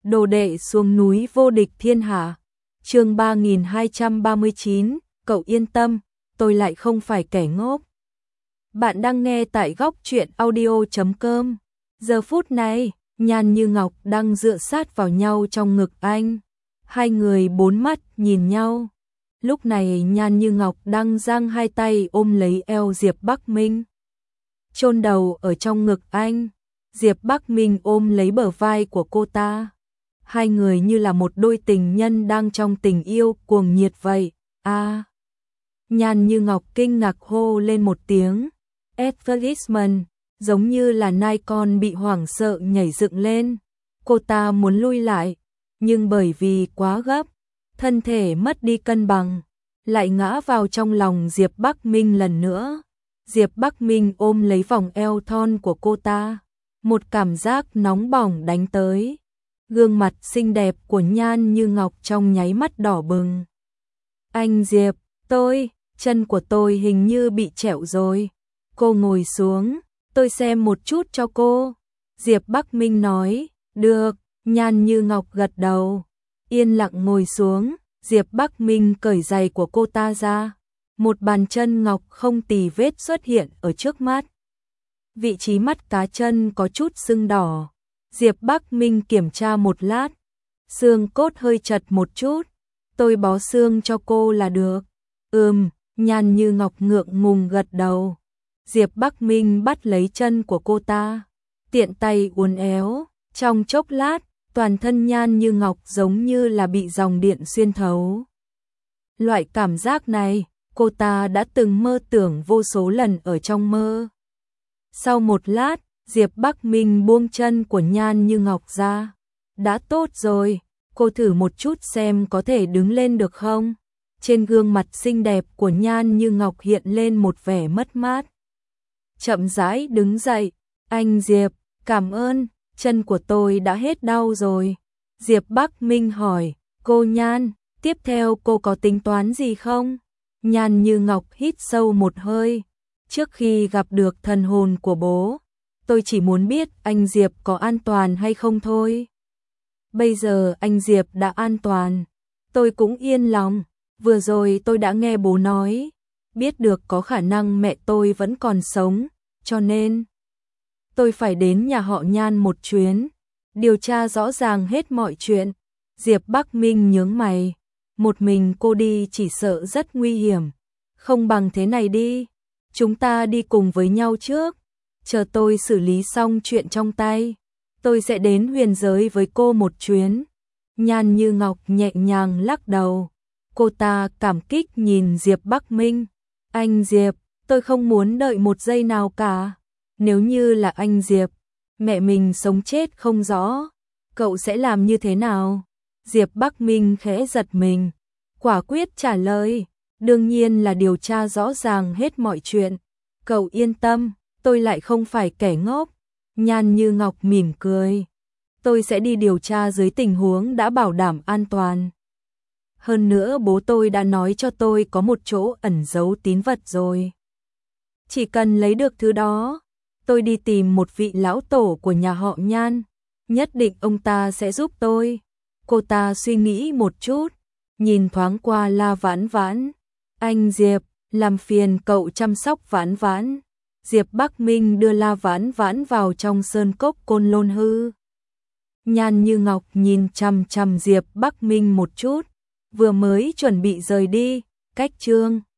Đồ đệ xuống núi vô địch thiên hạ. Chương 3239, cậu yên tâm, tôi lại không phải kẻ ngốc. Bạn đang nghe tại góc truyện audio.com. Giờ phút này, Nhan Như Ngọc đang dựa sát vào nhau trong ngực anh. Hai người bốn mắt nhìn nhau. Lúc này Nhan Như Ngọc đang giang hai tay ôm lấy eo Diệp Bắc Minh, chôn đầu ở trong ngực anh. Diệp Bắc Minh ôm lấy bờ vai của cô ta. Hai người như là một đôi tình nhân đang trong tình yêu cuồng nhiệt vậy. Nhan Như Ngọc kinh ngạc hô lên một tiếng. Advertisement, giống như là nai con bị hoảng sợ nhảy dựng lên. Cô ta muốn lui lại, nhưng bởi vì quá gấp, thân thể mất đi cân bằng, lại ngã vào trong lòng Diệp Bắc Minh lần nữa. Diệp Bắc Minh ôm lấy vòng eo thon của cô ta. Một cảm giác nóng bỏng đánh tới. Gương mặt xinh đẹp của Nhan Như Ngọc trong nháy mắt đỏ bừng. Anh Diệp, chân của tôi hình như bị trẹo rồi. Cô ngồi xuống, tôi xem một chút cho cô. Diệp Bắc Minh nói, được. Nhan Như Ngọc gật đầu, yên lặng ngồi xuống. Diệp Bắc Minh cởi giày của cô ta ra. Một bàn chân ngọc không tì vết xuất hiện ở trước mắt. Vị trí mắt cá chân có chút sưng đỏ. Diệp Bắc Minh kiểm tra một lát, xương cốt hơi chật một chút. Tôi bó xương cho cô là được. Nhan Như Ngọc ngượng ngùng gật đầu. Diệp Bắc Minh bắt lấy chân của cô ta, tiện tay uốn éo. Trong chốc lát, toàn thân Nhan Như Ngọc giống như là bị dòng điện xuyên thấu. Loại cảm giác này, cô ta đã từng mơ tưởng vô số lần ở trong mơ. Sau một lát, Diệp Bắc Minh buông chân của Nhan Như Ngọc ra. Đã tốt rồi, cô thử một chút xem có thể đứng lên được không? Trên gương mặt xinh đẹp của Nhan Như Ngọc hiện lên một vẻ mất mát. Chậm rãi đứng dậy. Anh Diệp, cảm ơn, chân của tôi đã hết đau rồi. Diệp Bắc Minh hỏi, cô Nhan, tiếp theo cô có tính toán gì không? Nhan Như Ngọc hít sâu một hơi. Trước khi gặp được thần hồn của bố, tôi chỉ muốn biết anh Diệp có an toàn hay không thôi. Bây giờ anh Diệp đã an toàn, tôi cũng yên lòng. Vừa rồi tôi đã nghe bố nói, biết được có khả năng mẹ tôi vẫn còn sống, cho nên tôi phải đến nhà họ Nhan một chuyến, điều tra rõ ràng hết mọi chuyện. Diệp Bắc Minh nhướng mày, một mình cô đi chỉ sợ rất nguy hiểm. Không bằng thế này đi, chúng ta đi cùng với nhau trước. Chờ tôi xử lý xong chuyện trong tay, tôi sẽ đến huyền giới với cô một chuyến. Nhan Như Ngọc nhẹ nhàng lắc đầu. Cô ta cảm kích nhìn Diệp Bắc Minh. Anh Diệp, tôi không muốn đợi một giây nào cả. Nếu như là anh Diệp, mẹ mình sống chết không rõ, cậu sẽ làm như thế nào? Diệp Bắc Minh khẽ giật mình, quả quyết trả lời, đương nhiên là điều tra rõ ràng hết mọi chuyện. Cậu yên tâm, tôi lại không phải kẻ ngốc. Nhan Như Ngọc mỉm cười. Tôi sẽ đi điều tra dưới tình huống đã bảo đảm an toàn. Hơn nữa bố tôi đã nói cho tôi có một chỗ ẩn giấu tín vật rồi. Chỉ cần lấy được thứ đó, tôi đi tìm một vị lão tổ của nhà họ Nhan, nhất định ông ta sẽ giúp tôi. Cô ta suy nghĩ một chút, nhìn thoáng qua La Vãn Vãn. Anh Diệp, làm phiền cậu chăm sóc Vãn Vãn. Diệp Bắc Minh đưa La Vãn Vãn vào trong sơn cốc Côn Lôn Hư. Nhan Như Ngọc nhìn chằm chằm Diệp Bắc Minh một chút, vừa mới chuẩn bị rời đi, cách chương